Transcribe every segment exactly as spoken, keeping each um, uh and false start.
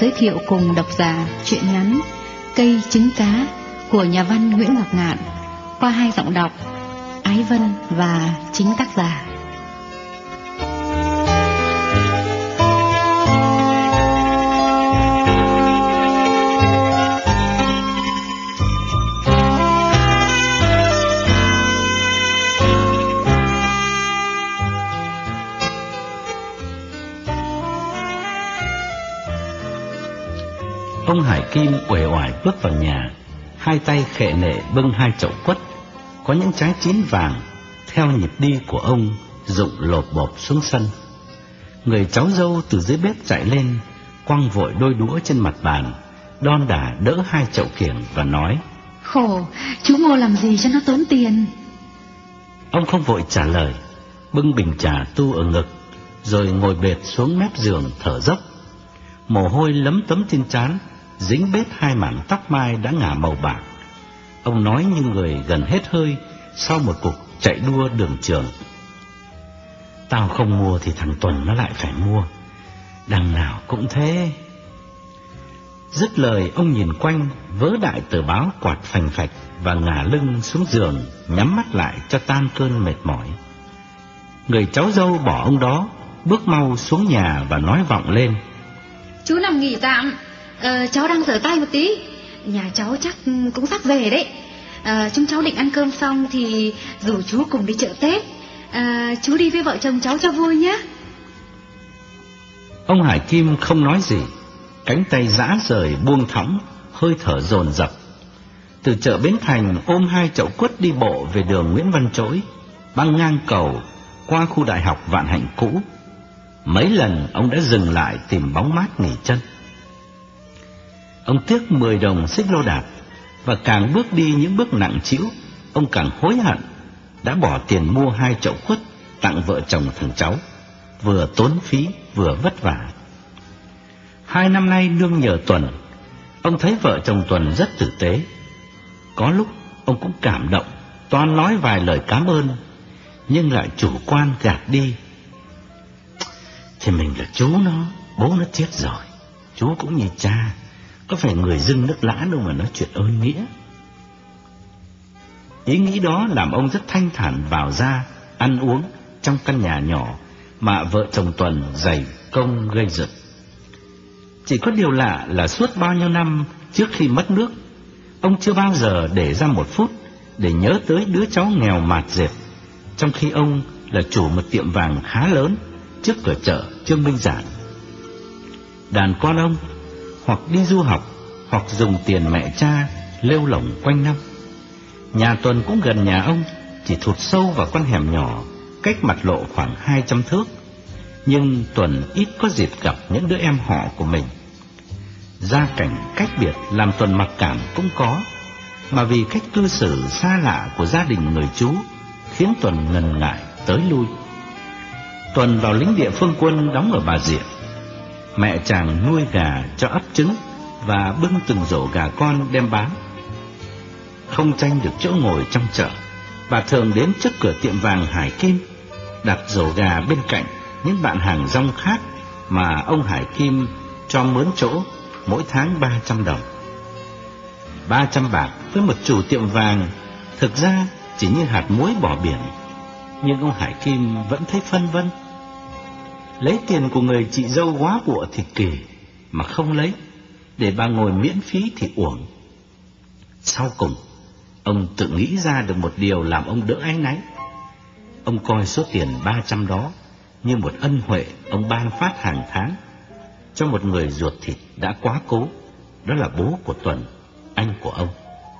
giới thiệu cùng độc giả truyện ngắn Cây trứng cá của nhà văn Nguyễn Ngọc Ngạn qua hai giọng đọc Ái Vân và chính tác giả. Ông Hải Kim uể oải bước vào nhà, hai tay khệ nệ bưng hai chậu quất, có những trái chín vàng, theo nhịp đi của ông, rụng lột bột xuống sân. Người cháu dâu từ dưới bếp chạy lên, quăng vội đôi đũa trên mặt bàn, đon đả đỡ hai chậu kiểng và nói: Khổ, chú mua làm gì cho nó tốn tiền? Ông không vội trả lời, bưng bình trà tu ở ngực, rồi ngồi bệt xuống mép giường thở dốc. Mồ hôi lấm tấm trên trán, dính bết hai mảng tóc mai đã ngả màu bạc. Ông nói như người gần hết hơi sau một cuộc chạy đua đường trường. Tao không mua thì thằng Tuần nó lại phải mua, đằng nào cũng thế. Dứt lời, ông nhìn quanh, vớ đại tờ báo quạt phành phạch và ngả lưng xuống giường, nhắm mắt lại cho tan cơn mệt mỏi. Người cháu dâu bỏ ông đó, bước mau xuống nhà và nói vọng lên: Chú nằm nghỉ tạm, ờ, cháu đang rửa tay một tí. Nhà cháu chắc cũng sắp về đấy. ờ, Chúng cháu định ăn cơm xong thì rủ chú cùng đi chợ Tết. ờ, Chú đi với vợ chồng cháu cho vui nhé. Ông Hải Kim không nói gì, cánh tay rã rời buông thõng, hơi thở dồn dập. Từ chợ Bến Thành ôm hai chậu quất đi bộ về đường Nguyễn Văn Trỗi, băng ngang cầu, qua khu đại học Vạn Hạnh cũ. Mấy lần ông đã dừng lại tìm bóng mát nghỉ chân. Ông tiếc mười đồng xích lô đạp, và càng bước đi những bước nặng trĩu, ông càng hối hận đã bỏ tiền mua hai chậu quất tặng vợ chồng thằng cháu, vừa tốn phí vừa vất vả. Hai năm nay nương nhờ Tuần, ông thấy vợ chồng Tuần rất tử tế. Có lúc ông cũng cảm động, toan nói vài lời cảm ơn, nhưng lại chủ quan gạt đi. Thì mình là chú nó, bố nó chết rồi, chú cũng như cha, có phải người dưng nước lã đâu mà nói chuyện ơn nghĩa. Ý nghĩ đó làm ông rất thanh thản vào ra, ăn uống trong căn nhà nhỏ mà vợ chồng Tuần dày công gây dựng. Chỉ có điều lạ là suốt bao nhiêu năm trước khi mất nước, ông chưa bao giờ để ra một phút để nhớ tới đứa cháu nghèo mạt dệt, trong khi ông là chủ một tiệm vàng khá lớn trước cửa chợ Trương Minh Giản. Đàn con ông hoặc đi du học hoặc dùng tiền mẹ cha lêu lổng quanh năm. Nhà Tuần cũng gần nhà ông, chỉ thụt sâu vào con hẻm nhỏ, cách mặt lộ khoảng hai trăm thước. Nhưng Tuần ít có dịp gặp những đứa em họ của mình. Gia cảnh cách biệt làm Tuần mặc cảm cũng có, mà vì cách cư xử xa lạ của gia đình người chú khiến Tuần ngần ngại tới lui. Tuần vào lính địa phương quân đóng ở Bà Rịa. Mẹ chàng nuôi gà cho ấp trứng và bưng từng rổ gà con đem bán. Không tranh được chỗ ngồi trong chợ, bà thường đến trước cửa tiệm vàng Hải Kim, đặt rổ gà bên cạnh những bạn hàng rong khác mà ông Hải Kim cho mướn chỗ, mỗi tháng ba trăm đồng. Ba trăm bạc với một chủ tiệm vàng thực ra chỉ như hạt muối bỏ biển, nhưng ông Hải Kim vẫn thấy phân vân. Lấy tiền của người chị dâu góa bụa thì kỳ, mà không lấy để bà ngồi miễn phí thì uổng. Sau cùng, ông tự nghĩ ra được một điều làm ông đỡ áy náy. Ông coi số tiền ba trăm đó như một ân huệ ông ban phát hàng tháng cho một người ruột thịt đã quá cố, đó là bố của Tuần, anh của ông.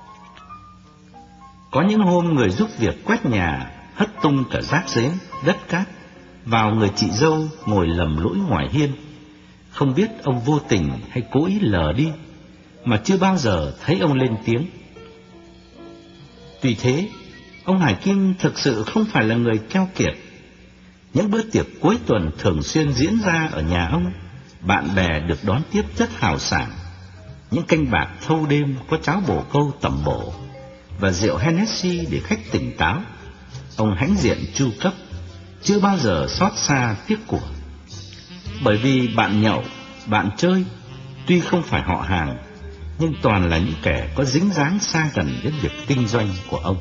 Có những hôm người giúp việc quét nhà hất tung cả rác rến, đất cát vào người chị dâu ngồi lầm lũi ngoài hiên. Không biết ông vô tình hay cố ý lờ đi, mà chưa bao giờ thấy ông lên tiếng. Tuy thế, ông Hải Kim thực sự không phải là người keo kiệt. Những bữa tiệc cuối tuần thường xuyên diễn ra ở nhà ông, bạn bè được đón tiếp rất hào sảng. Những canh bạc thâu đêm có cháo bồ câu tẩm bổ và rượu Hennessy để khách tỉnh táo. Ông hãnh diện chu cấp, chưa bao giờ xót xa tiếc của. Bởi vì bạn nhậu, bạn chơi, tuy không phải họ hàng, nhưng toàn là những kẻ có dính dáng xa gần đến việc kinh doanh của ông.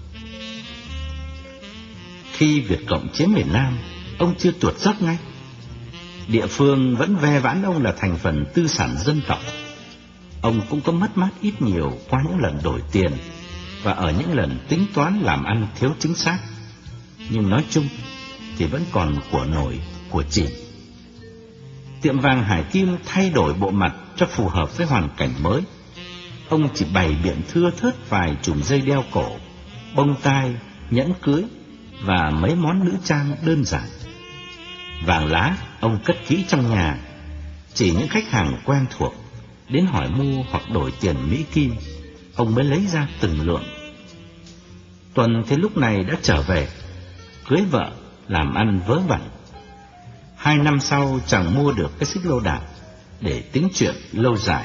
Khi Việt Cộng chiếm miền Nam, ông chưa tuột dốc ngay. Địa phương vẫn ve vãn ông là thành phần tư sản dân tộc. Ông cũng có mất mát ít nhiều qua những lần đổi tiền và ở những lần tính toán làm ăn thiếu chính xác. Nhưng nói chung thì vẫn còn của nổi, của chìm. Tiệm vàng Hải Kim thay đổi bộ mặt cho phù hợp với hoàn cảnh mới. Ông chỉ bày biện thưa thớt vài chùm dây đeo cổ, bông tai, nhẫn cưới và mấy món nữ trang đơn giản. Vàng lá ông cất kỹ trong nhà, chỉ những khách hàng quen thuộc đến hỏi mua hoặc đổi tiền Mỹ Kim, ông mới lấy ra từng lượng. Tuần thì lúc này đã trở về, cưới vợ, làm ăn vớ vẩn. Hai năm sau chàng mua được cái xích lô đạp để tính chuyện lâu dài.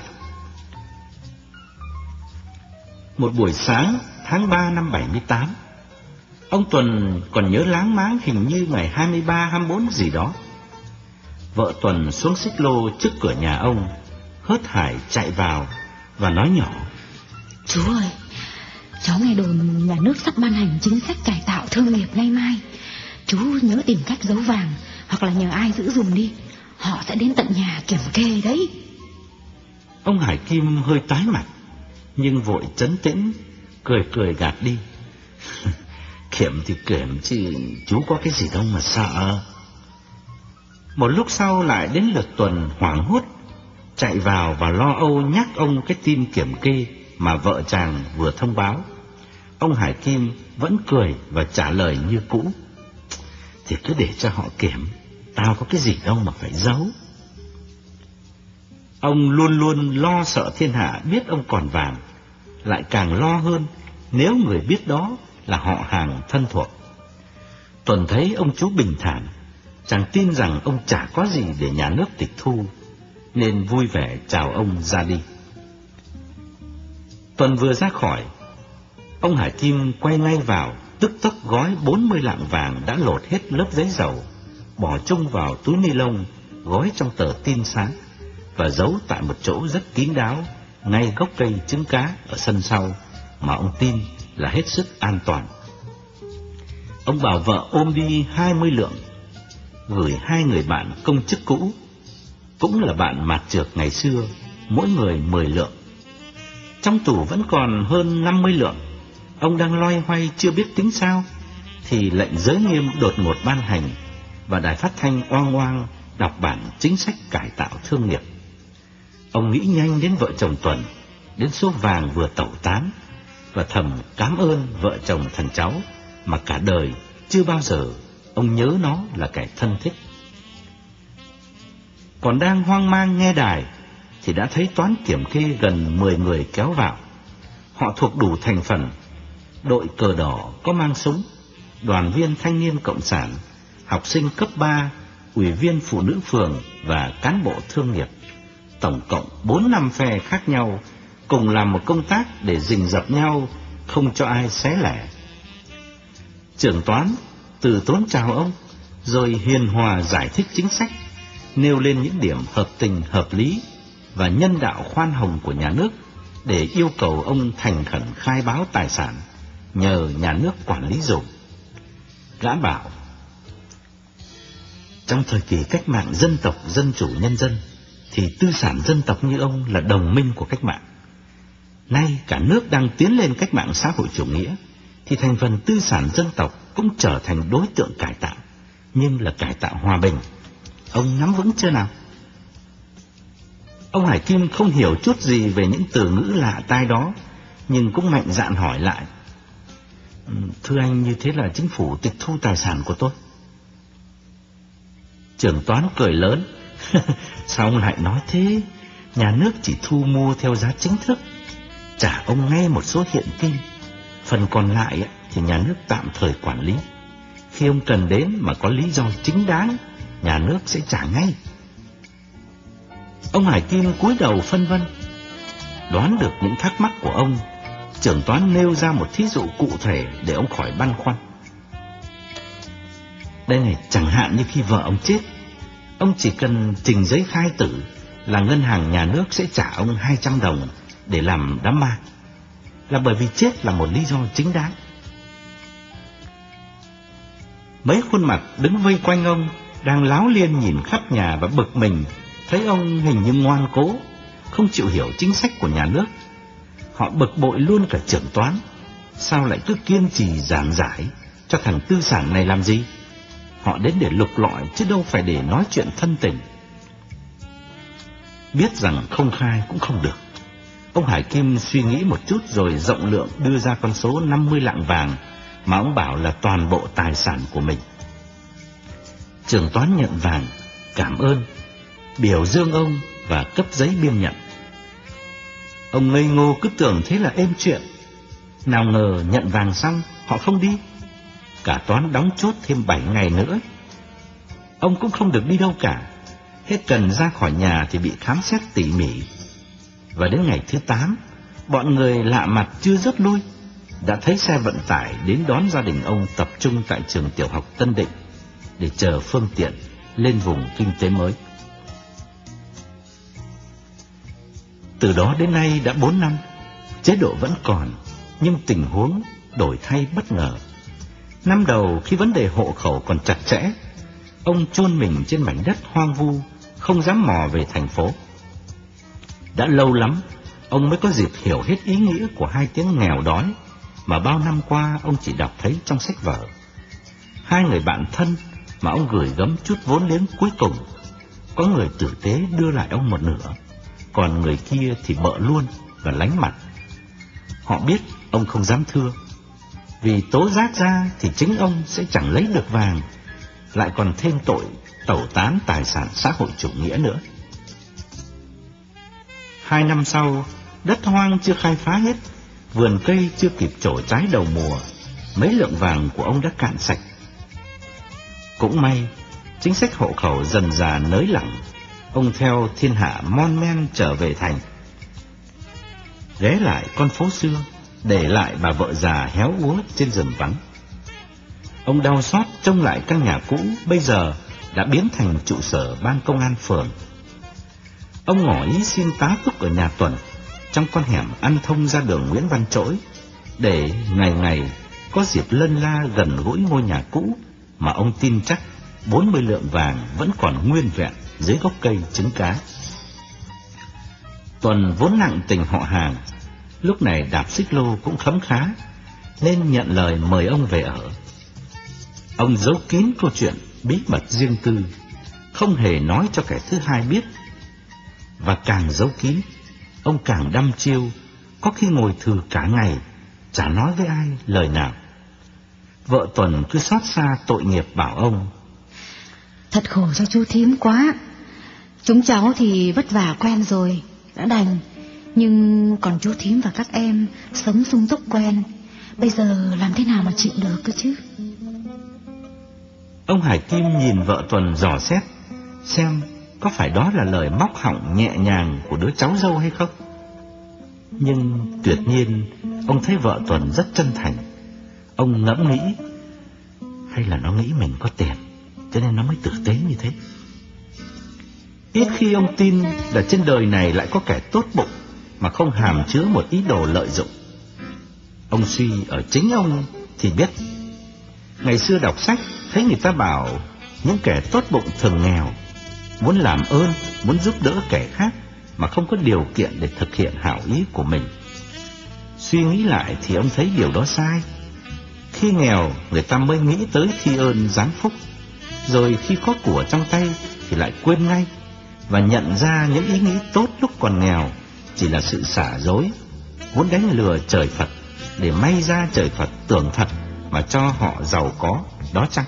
Một buổi sáng tháng ba năm bảy mươi tám, ông Tuần còn nhớ láng máng hình như ngày hai mươi ba, hai mươi bốn gì đó. Vợ Tuần xuống xích lô trước cửa nhà ông, hớt hải chạy vào và nói nhỏ: Chú ơi, cháu nghe đồn nhà nước sắp ban hành chính sách cải tạo thương nghiệp nay mai. Chú nhớ tìm cách giấu vàng hoặc là nhờ ai giữ dùm đi, họ sẽ đến tận nhà kiểm kê đấy. Ông Hải Kim hơi tái mặt, nhưng vội trấn tĩnh, cười cười gạt đi. Kiểm thì kiểm chứ chú có cái gì đâu mà sợ. Một lúc sau lại đến lượt Tuần hoảng hốt chạy vào và lo âu nhắc ông cái tin kiểm kê mà vợ chàng vừa thông báo. Ông Hải Kim vẫn cười và trả lời như cũ: Thì cứ để cho họ kiểm, tao có cái gì đâu mà phải giấu. Ông luôn luôn lo sợ thiên hạ biết ông còn vàng, lại càng lo hơn nếu người biết đó là họ hàng thân thuộc. Tuần thấy ông chú bình thản, chàng tin rằng ông chả có gì để nhà nước tịch thu, nên vui vẻ chào ông ra đi. Tuần vừa ra khỏi, ông Hải Kim quay ngay vào, tức tốc gói bốn mươi lạng vàng đã lột hết lớp giấy dầu, bỏ chung vào túi ni lông, gói trong tờ tin sáng và giấu tại một chỗ rất kín đáo, ngay gốc cây trứng cá ở sân sau, mà ông tin là hết sức an toàn. Ông bảo vợ ôm đi hai mươi lượng, gửi hai người bạn công chức cũ, cũng là bạn mạt trược ngày xưa, mỗi người mười lượng. Trong tủ vẫn còn hơn năm mươi lượng. Ông đang loay hoay chưa biết tính sao, thì lệnh giới nghiêm đột ngột ban hành, và đài phát thanh oang oang đọc bản chính sách cải tạo thương nghiệp. Ông nghĩ nhanh đến vợ chồng Tuần, đến số vàng vừa tẩu tán, và thầm cảm ơn vợ chồng thằng cháu mà cả đời chưa bao giờ ông nhớ nó là kẻ thân thích. Còn đang hoang mang nghe đài thì đã thấy toán kiểm kê gần mười người kéo vào. Họ thuộc đủ thành phần: đội cờ đỏ có mang súng, đoàn viên thanh niên cộng sản, học sinh cấp ba, ủy viên phụ nữ phường và cán bộ thương nghiệp. Tổng cộng bốn năm phe khác nhau, cùng làm một công tác để rình rập nhau, không cho ai xé lẻ. Trưởng toán từ tốn chào ông, rồi hiền hòa giải thích chính sách, nêu lên những điểm hợp tình hợp lý và nhân đạo khoan hồng của nhà nước, để yêu cầu ông thành khẩn khai báo tài sản, nhờ nhà nước quản lý dùm. Gã bảo: Trong thời kỳ cách mạng dân tộc dân chủ nhân dân, thì tư sản dân tộc như ông là đồng minh của cách mạng. Nay cả nước đang tiến lên cách mạng xã hội chủ nghĩa, thì thành phần tư sản dân tộc cũng trở thành đối tượng cải tạo, nhưng là cải tạo hòa bình. Ông nắm vững chưa nào? Ông Hải Kim không hiểu chút gì về những từ ngữ lạ tai đó, nhưng cũng mạnh dạn hỏi lại: Thưa anh, như thế là chính phủ tịch thu tài sản của tôi? Trưởng toán cười lớn: Sao ông lại nói thế? Nhà nước chỉ thu mua theo giá chính thức, trả ông ngay một số hiện kim, phần còn lại thì nhà nước tạm thời quản lý. Khi ông cần đến mà có lý do chính đáng, nhà nước sẽ trả ngay. Ông Hải Kim cúi đầu phân vân. Đoán được những thắc mắc của ông, trưởng toán nêu ra một thí dụ cụ thể để ông khỏi băn khoăn. Đây này, chẳng hạn như khi vợ ông chết, ông chỉ cần trình giấy khai tử là ngân hàng nhà nước sẽ trả ông hai trăm đồng để làm đám ma, là bởi vì chết là một lý do chính đáng. Mấy khuôn mặt đứng vây quanh ông đang láo liên nhìn khắp nhà và bực mình, thấy ông hình như ngoan cố, không chịu hiểu chính sách của nhà nước. Họ bực bội luôn cả trưởng toán, sao lại cứ kiên trì giảng giải cho thằng tư sản này làm gì? Họ đến để lục lọi chứ đâu phải để nói chuyện thân tình. Biết rằng không khai cũng không được, ông Hải Kim suy nghĩ một chút rồi rộng lượng đưa ra con số năm mươi lạng vàng mà ông bảo là toàn bộ tài sản của mình. Trưởng toán nhận vàng, cảm ơn, biểu dương ông và cấp giấy biên nhận. Ông ngây ngô cứ tưởng thế là êm chuyện, nào ngờ nhận vàng xong họ không đi, cả toán đóng chốt thêm bảy ngày nữa. Ông cũng không được đi đâu cả, hết cần ra khỏi nhà thì bị khám xét tỉ mỉ. Và đến ngày thứ tám, bọn người lạ mặt chưa rút lui đã thấy xe vận tải đến đón gia đình ông tập trung tại trường tiểu học Tân Định để chờ phương tiện lên vùng kinh tế mới. Từ đó đến nay đã bốn năm, chế độ vẫn còn, nhưng tình huống đổi thay bất ngờ. Năm đầu khi vấn đề hộ khẩu còn chặt chẽ, ông chôn mình trên mảnh đất hoang vu, không dám mò về thành phố. Đã lâu lắm, ông mới có dịp hiểu hết ý nghĩa của hai tiếng nghèo đói mà bao năm qua ông chỉ đọc thấy trong sách vở. Hai người bạn thân mà ông gửi gắm chút vốn liếng cuối cùng, có người tử tế đưa lại ông một nửa, còn người kia thì bợ luôn và lánh mặt. Họ biết ông không dám thưa, vì tố giác ra thì chính ông sẽ chẳng lấy được vàng, lại còn thêm tội tẩu tán tài sản xã hội chủ nghĩa nữa. Hai năm sau, đất hoang chưa khai phá hết, vườn cây chưa kịp trổ trái đầu mùa, mấy lượng vàng của ông đã cạn sạch. Cũng may, chính sách hộ khẩu dần dà nới lỏng, ông theo thiên hạ mon men trở về thành. Ghé lại con phố xưa, để lại bà vợ già héo úa trên rừng vắng. Ông đau xót trông lại căn nhà cũ bây giờ đã biến thành trụ sở ban công an phường. Ông ngỏ ý xin tá túc ở nhà Tuần, trong con hẻm ăn thông ra đường Nguyễn Văn Trỗi, để ngày ngày có dịp lân la gần gũi ngôi nhà cũ mà ông tin chắc bốn mươi lượng vàng vẫn còn nguyên vẹn dưới gốc cây trứng cá. Tuần vốn nặng tình họ hàng, lúc này đạp xích lô cũng khấm khá, nên nhận lời mời ông về ở. Ông giấu kín câu chuyện bí mật riêng tư, không hề nói cho kẻ thứ hai biết. Và càng giấu kín, ông càng đăm chiêu, có khi ngồi thừ cả ngày, chả nói với ai lời nào. Vợ Tuần cứ xót xa tội nghiệp bảo ông: Thật khổ cho chú thím quá. Chúng cháu thì vất vả quen rồi, đã đành. Nhưng còn chú thím và các em sống sung túc quen, bây giờ làm thế nào mà chịu được cơ chứ? Ông Hải Kim nhìn vợ Tuần dò xét, xem có phải đó là lời móc họng nhẹ nhàng của đứa cháu dâu hay không. Nhưng tuyệt nhiên, ông thấy vợ Tuần rất chân thành. Ông ngẫm nghĩ, hay là nó nghĩ mình có tiền, cho nên nó mới tử tế như thế. Ít khi ông tin là trên đời này lại có kẻ tốt bụng mà không hàm chứa một ý đồ lợi dụng. Ông suy ở chính ông thì biết. Ngày xưa đọc sách thấy người ta bảo những kẻ tốt bụng thường nghèo, muốn làm ơn, muốn giúp đỡ kẻ khác mà không có điều kiện để thực hiện hảo ý của mình. Suy nghĩ lại thì ông thấy điều đó sai. Khi nghèo người ta mới nghĩ tới thi ơn giáng phúc, rồi khi có của trong tay thì lại quên ngay, và nhận ra những ý nghĩ tốt lúc còn nghèo chỉ là sự xả dối, muốn đánh lừa trời Phật để may ra trời Phật tưởng thật mà cho họ giàu có, đó chăng?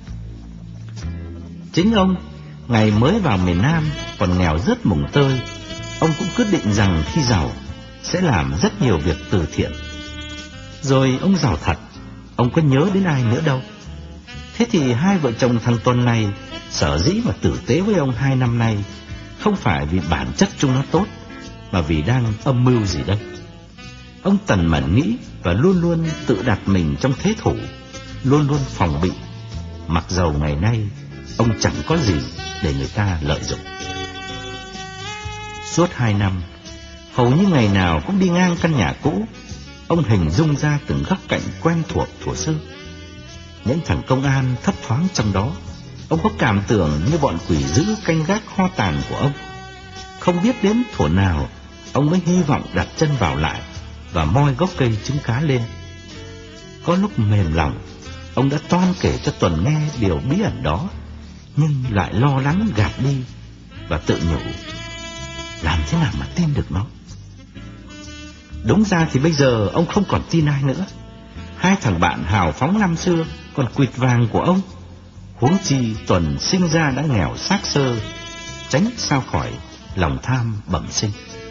Chính ông, ngày mới vào miền Nam còn nghèo rất mùng tơi, ông cũng quyết định rằng khi giàu sẽ làm rất nhiều việc từ thiện. Rồi ông giàu thật, ông có nhớ đến ai nữa đâu. Thế thì hai vợ chồng thằng Tuần này sở dĩ mà tử tế với ông hai năm nay, không phải vì bản chất chúng nó tốt, mà vì đang âm mưu gì đây. Ông tần mẩn nghĩ và luôn luôn tự đặt mình trong thế thủ, luôn luôn phòng bị, mặc dầu ngày nay ông chẳng có gì để người ta lợi dụng. Suốt hai năm, hầu như ngày nào cũng đi ngang căn nhà cũ, ông hình dung ra từng góc cạnh quen thuộc thuở xưa. Những thằng công an thấp thoáng trong đó, ông có cảm tưởng như bọn quỷ dữ canh gác kho tàng của ông. Không biết đến thuở nào, ông mới hy vọng đặt chân vào lại và moi gốc cây trứng cá lên. Có lúc mềm lòng, ông đã toan kể cho Tuần nghe điều bí ẩn đó, nhưng lại lo lắng gạt đi và tự nhủ, làm thế nào mà tin được nó. Đúng ra thì bây giờ ông không còn tin ai nữa. Hai thằng bạn hào phóng năm xưa còn quỵt vàng của ông. Huống chi Tuần sinh ra đã nghèo xác xơ, tránh sao khỏi lòng tham bẩm sinh.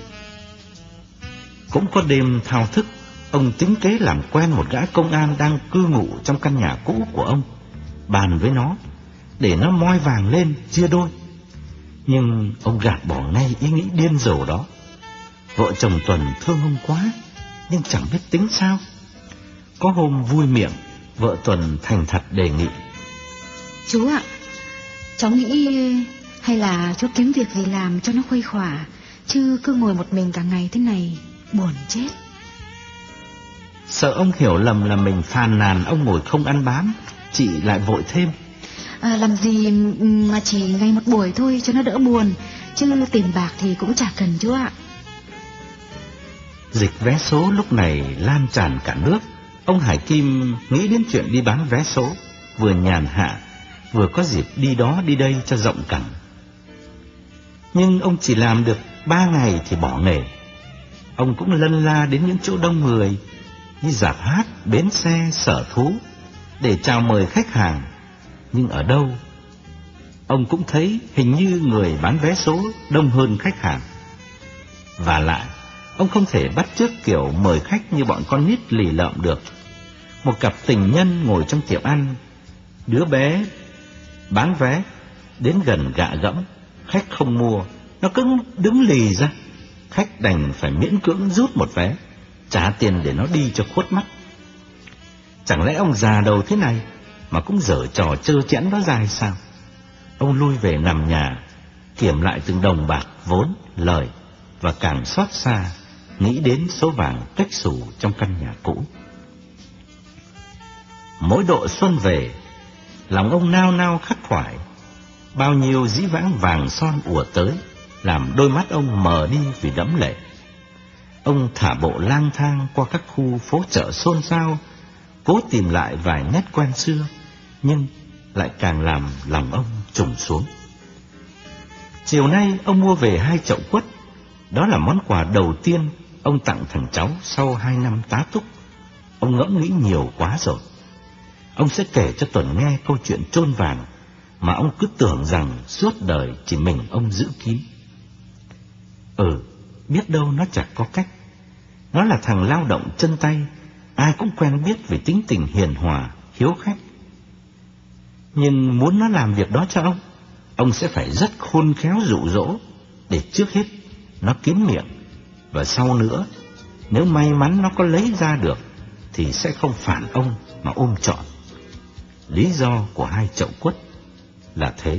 Cũng có đêm thao thức, ông tính kế làm quen một gã công an đang cư ngụ trong căn nhà cũ của ông, bàn với nó để nó moi vàng lên chia đôi. Nhưng ông gạt bỏ ngay ý nghĩ điên rồ đó. Vợ chồng Tuần thương ông quá, nhưng chẳng biết tính sao. Có hôm vui miệng, vợ Tuần thành thật đề nghị, chú ạ, cháu nghĩ hay là chú kiếm việc gì làm cho nó khuây khỏa, chứ cứ ngồi một mình cả ngày thế này buồn chết. Sợ ông hiểu lầm là mình phàn nàn ông ngồi không ăn bám, chị lại vội thêm, à, làm gì mà chỉ ngày một buổi thôi cho nó đỡ buồn, chứ tiền bạc thì cũng chả cần chú ạ. Dịch vé số lúc này lan tràn cả nước. Ông Hải Kim nghĩ đến chuyện đi bán vé số, vừa nhàn hạ, vừa có dịp đi đó đi đây cho rộng cẳng. Nhưng ông chỉ làm được ba ngày thì bỏ nghề. Ông cũng lân la đến những chỗ đông người, như rạp hát, bến xe, sở thú, để chào mời khách hàng. Nhưng ở đâu, ông cũng thấy hình như người bán vé số đông hơn khách hàng. Và lại, ông không thể bắt chước kiểu mời khách như bọn con nít lì lợm được. Một cặp tình nhân ngồi trong tiệm ăn, đứa bé bán vé đến gần gạ gẫm, khách không mua, nó cứ đứng lì ra. Khách đành phải miễn cưỡng rút một vé, trả tiền để nó đi cho khuất mắt. Chẳng lẽ ông già đầu thế này mà cũng dở trò trơ chẽn đó ra hay sao? Ông lui về nằm nhà, kiểm lại từng đồng bạc vốn, lời, và càng xót xa nghĩ đến số vàng cách xù trong căn nhà cũ. Mỗi độ xuân về, lòng ông nao nao khắc khoải. Bao nhiêu dĩ vãng vàng son ùa tới, làm đôi mắt ông mờ đi vì đẫm lệ. Ông thả bộ lang thang qua các khu phố chợ xôn xao, cố tìm lại vài nét quen xưa, nhưng lại càng làm lòng ông trùng xuống. Chiều nay ông mua về hai chậu quất. Đó là món quà đầu tiên ông tặng thằng cháu sau hai năm tá túc. Ông ngẫm nghĩ nhiều quá rồi. Ông sẽ kể cho Tuần nghe câu chuyện chôn vàng mà ông cứ tưởng rằng suốt đời chỉ mình ông giữ kín. Ừ, biết đâu nó chẳng có cách. Nó là thằng lao động chân tay, ai cũng quen biết vì tính tình hiền hòa, hiếu khách. Nhưng muốn nó làm việc đó cho ông, ông sẽ phải rất khôn khéo dụ dỗ, để trước hết nó kín miệng, và sau nữa, nếu may mắn nó có lấy ra được, thì sẽ không phản ông mà ôm trọn. Lý do của hai chậu quất là thế.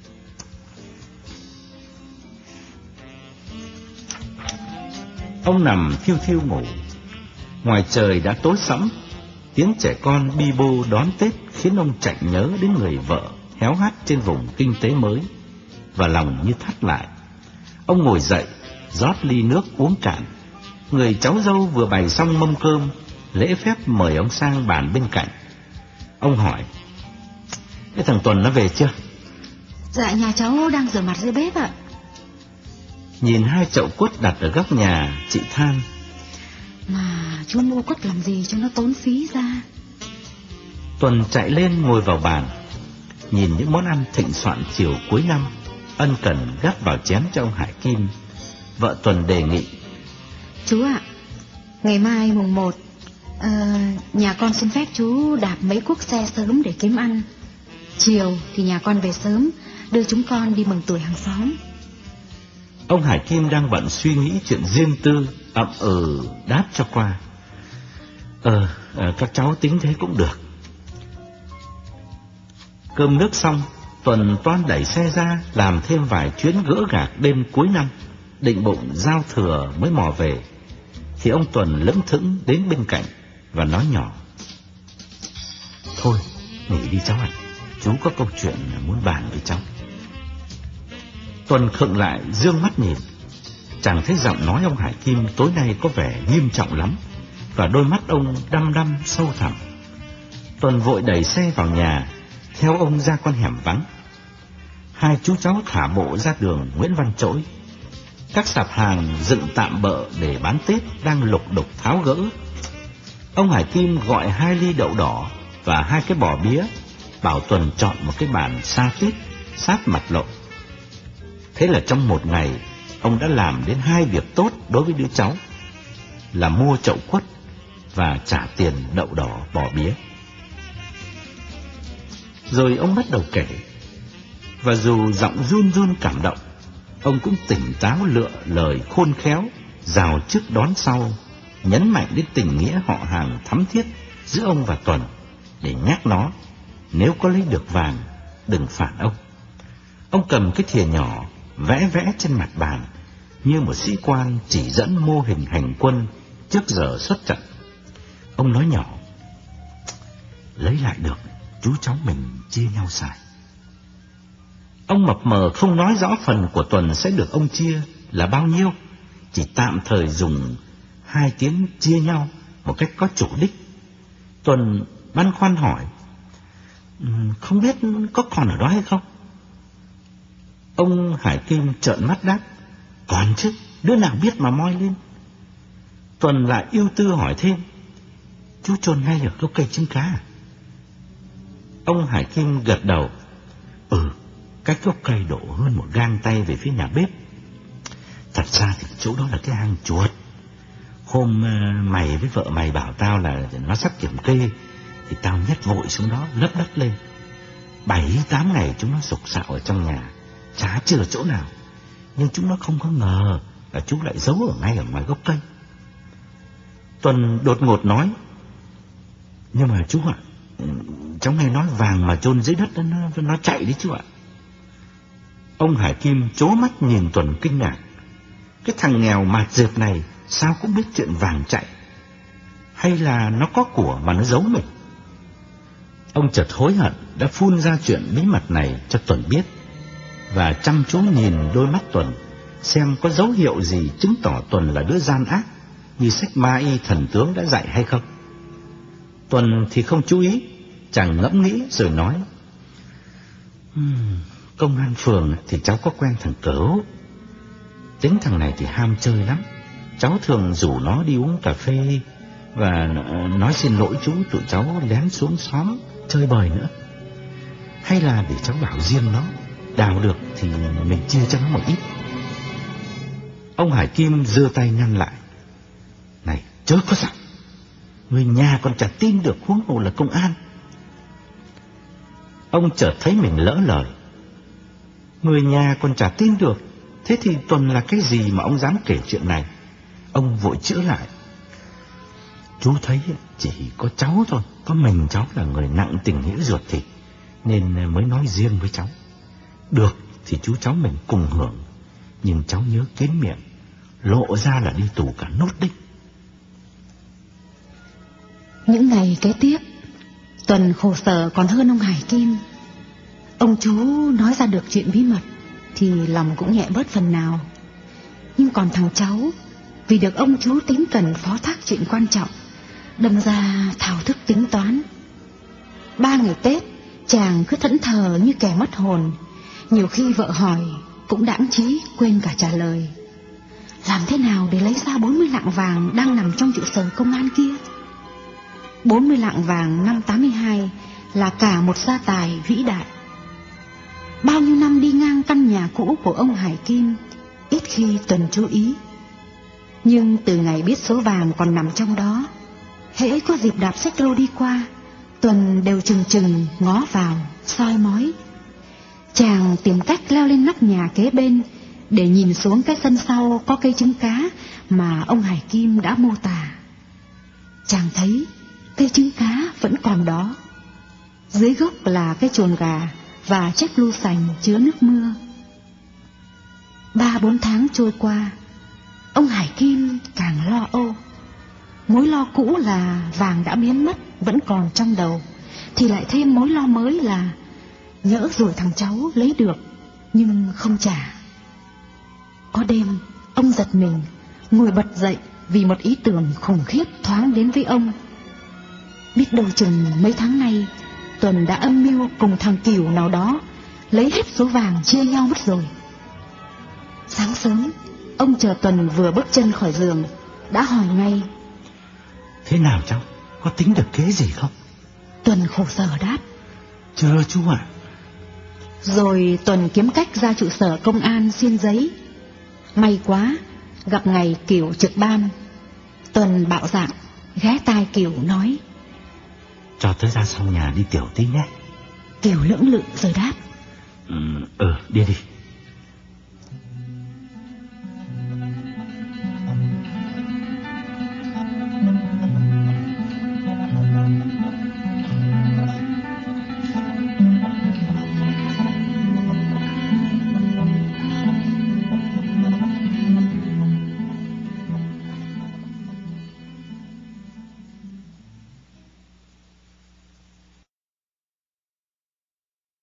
Ông nằm thiêu thiêu ngủ. Ngoài trời đã tối sẫm, tiếng trẻ con bi bô đón Tết khiến ông chạnh nhớ đến người vợ héo hắt trên vùng kinh tế mới, và lòng như thắt lại. Ông ngồi dậy, rót ly nước uống cạn. Người cháu dâu vừa bày xong mâm cơm, lễ phép mời ông sang bàn bên cạnh. Ông hỏi, cái thằng Tuần nó về chưa? Dạ, nhà cháu đang rửa mặt dưới bếp ạ. Nhìn hai chậu quất đặt ở góc nhà, chị than, mà chú mua quất làm gì cho nó tốn phí ra. Tuần chạy lên ngồi vào bàn, nhìn những món ăn thịnh soạn chiều cuối năm, ân cần gắp vào chén cho ông Hải Kim. Vợ Tuần đề nghị, chú ạ, ngày mai mùng một, uh, nhà con xin phép chú đạp mấy cuốc xe sớm để kiếm ăn. Chiều thì nhà con về sớm, đưa chúng con đi mừng tuổi hàng xóm. Ông Hải Kim đang bận suy nghĩ chuyện riêng tư, ậm ừ đáp cho qua. Ờ, à, các cháu tính thế cũng được. Cơm nước xong, Tuần toan đẩy xe ra làm thêm vài chuyến gỡ gạc đêm cuối năm, định bụng giao thừa mới mò về, thì ông Tuần lững thững đến bên cạnh và nói nhỏ: "Thôi, nghỉ đi cháu ạ, chú có câu chuyện muốn bàn với cháu." Tuần khựng lại, dương mắt nhìn. Chàng thấy giọng nói ông Hải Kim tối nay có vẻ nghiêm trọng lắm, và đôi mắt ông đăm đăm sâu thẳm. Tuần vội đẩy xe vào nhà, theo ông ra con hẻm vắng. Hai chú cháu thả bộ ra đường Nguyễn Văn Trỗi. Các sạp hàng dựng tạm bợ để bán Tết đang lục đục tháo gỡ. Ông Hải Kim gọi hai ly đậu đỏ và hai cái bò bía, bảo Tuần chọn một cái bàn xa Tết sát mặt lộ. Thế là trong một ngày, ông đã làm đến hai việc tốt đối với đứa cháu, là mua chậu quất và trả tiền đậu đỏ bò bía. Rồi ông bắt đầu kể, và dù giọng run run cảm động, ông cũng tỉnh táo lựa lời khôn khéo, rào trước đón sau, nhấn mạnh đến tình nghĩa họ hàng thắm thiết giữa ông và Tuần, để nhắc nó nếu có lấy được vàng đừng phản ông. Ông cầm cái thìa nhỏ vẽ vẽ trên mặt bàn như một sĩ quan chỉ dẫn mô hình hành quân trước giờ xuất trận. Ông nói nhỏ: "Lấy lại được, chú cháu mình chia nhau xài." Ông mập mờ không nói rõ phần của Tuần sẽ được ông chia là bao nhiêu, chỉ tạm thời dùng hai tiếng chia nhau một cách có chủ đích. Tuần băn khoăn hỏi: "Không biết có còn ở đó hay không?" Ông Hải Kim trợn mắt đáp: "Còn chứ, đứa nào biết mà moi lên." Tuần lại ưu tư hỏi thêm: "Chú chôn ngay ở gốc cây trứng cá à?" Ông Hải Kim gật đầu: "Ừ, cách gốc cây độ hơn một gang tay về phía nhà bếp. Thật ra thì chỗ đó là cái hang chuột. Hôm uh, mày với vợ mày bảo tao là nó sắp kiểm kê, thì tao nhét vội xuống đó lấp đất lên. Bảy tám ngày chúng nó sục sạo ở trong nhà, chả chừa chỗ nào. Nhưng chúng nó không có ngờ là chú lại giấu ở ngay ở ngoài gốc cây." Tuần đột ngột nói: "Nhưng mà chú ạ, cháu nghe nói vàng mà chôn dưới đất đó, nó, nó chạy đấy chú ạ." Ông Hải Kim trố mắt nhìn Tuần kinh ngạc. Cái thằng nghèo mạt dượt này sao cũng biết chuyện vàng chạy? Hay là nó có của mà nó giấu mình? Ông chợt hối hận đã phun ra chuyện bí mật này cho Tuần biết, và chăm chú nhìn đôi mắt Tuần, xem có dấu hiệu gì chứng tỏ Tuần là đứa gian ác như sách Ma Y thần tướng đã dạy hay không. Tuần thì không chú ý, chàng ngẫm nghĩ rồi nói: uhm, "Công an phường thì cháu có quen thằng Cẩu. Tính thằng này thì ham chơi lắm. Cháu thường rủ nó đi uống cà phê và nói xin lỗi chú, tụi cháu lén xuống xóm chơi bời nữa. Hay là để cháu bảo riêng nó, đào được thì mình chia cho nó một ít." Ông Hải Kim giơ tay ngăn lại: "Này, chớ có giọng. Người nhà còn chả tin được, huống hồ là công an." Ông chợt thấy mình lỡ lời. Người nhà còn chả tin được, thế thì Tuần là cái gì mà ông dám kể chuyện này? Ông vội chữa lại: "Chú thấy chỉ có cháu thôi, có mình cháu là người nặng tình nghĩa ruột thịt, nên mới nói riêng với cháu. Được thì chú cháu mình cùng hưởng, nhưng cháu nhớ kín miệng, lộ ra là đi tù cả nốt đích." Những ngày kế tiếp, Tuần khổ sở còn hơn ông Hải Kim. Ông chú nói ra được chuyện bí mật thì lòng cũng nhẹ bớt phần nào. Nhưng còn thằng cháu, vì được ông chú tính cần phó thác chuyện quan trọng, đâm ra thao thức tính toán. Ba ngày Tết, chàng cứ thẫn thờ như kẻ mất hồn. Nhiều khi vợ hỏi cũng đãng trí quên cả trả lời. Làm thế nào để lấy ra bốn mươi lạng vàng đang nằm trong trụ sở công an kia? Bốn mươi lạng vàng năm tám mươi hai là cả một gia tài vĩ đại. Bao nhiêu năm đi ngang căn nhà cũ của ông Hải Kim, ít khi Tuần chú ý. Nhưng từ ngày biết số vàng còn nằm trong đó, hễ có dịp đạp xích lô đi qua, Tuần đều chừng chừng ngó vào, soi mói. Chàng tìm cách leo lên nóc nhà kế bên để nhìn xuống cái sân sau có cây trứng cá mà ông Hải Kim đã mô tả. Chàng thấy cây trứng cá vẫn còn đó. Dưới gốc là cái chuồng gà và chiếc lu sành chứa nước mưa. Ba bốn tháng trôi qua, ông Hải Kim càng lo âu. Mối lo cũ là vàng đã biến mất vẫn còn trong đầu, thì lại thêm mối lo mới là nhỡ rồi thằng cháu lấy được nhưng không trả. Có đêm ông giật mình, ngồi bật dậy vì một ý tưởng khủng khiếp thoáng đến với ông. Biết đâu chừng mấy tháng nay Tuần đã âm mưu cùng thằng Cửu nào đó lấy hết số vàng chia nhau mất rồi. Sáng sớm, ông chờ Tuần vừa bước chân khỏi giường đã hỏi ngay: Thế nào cháu, có tính được kế gì không? Tuần khổ sở đáp: Chưa chú ạ. Rồi Tuần kiếm cách ra trụ sở công an xin giấy. May quá gặp ngày Cửu trực ban. Tuần bạo dạn ghé tai Cửu nói: Cho tớ ra sau nhà đi tiểu tí nhé. Cửu lưỡng lự rồi đáp: Ừ, ừ đi đi.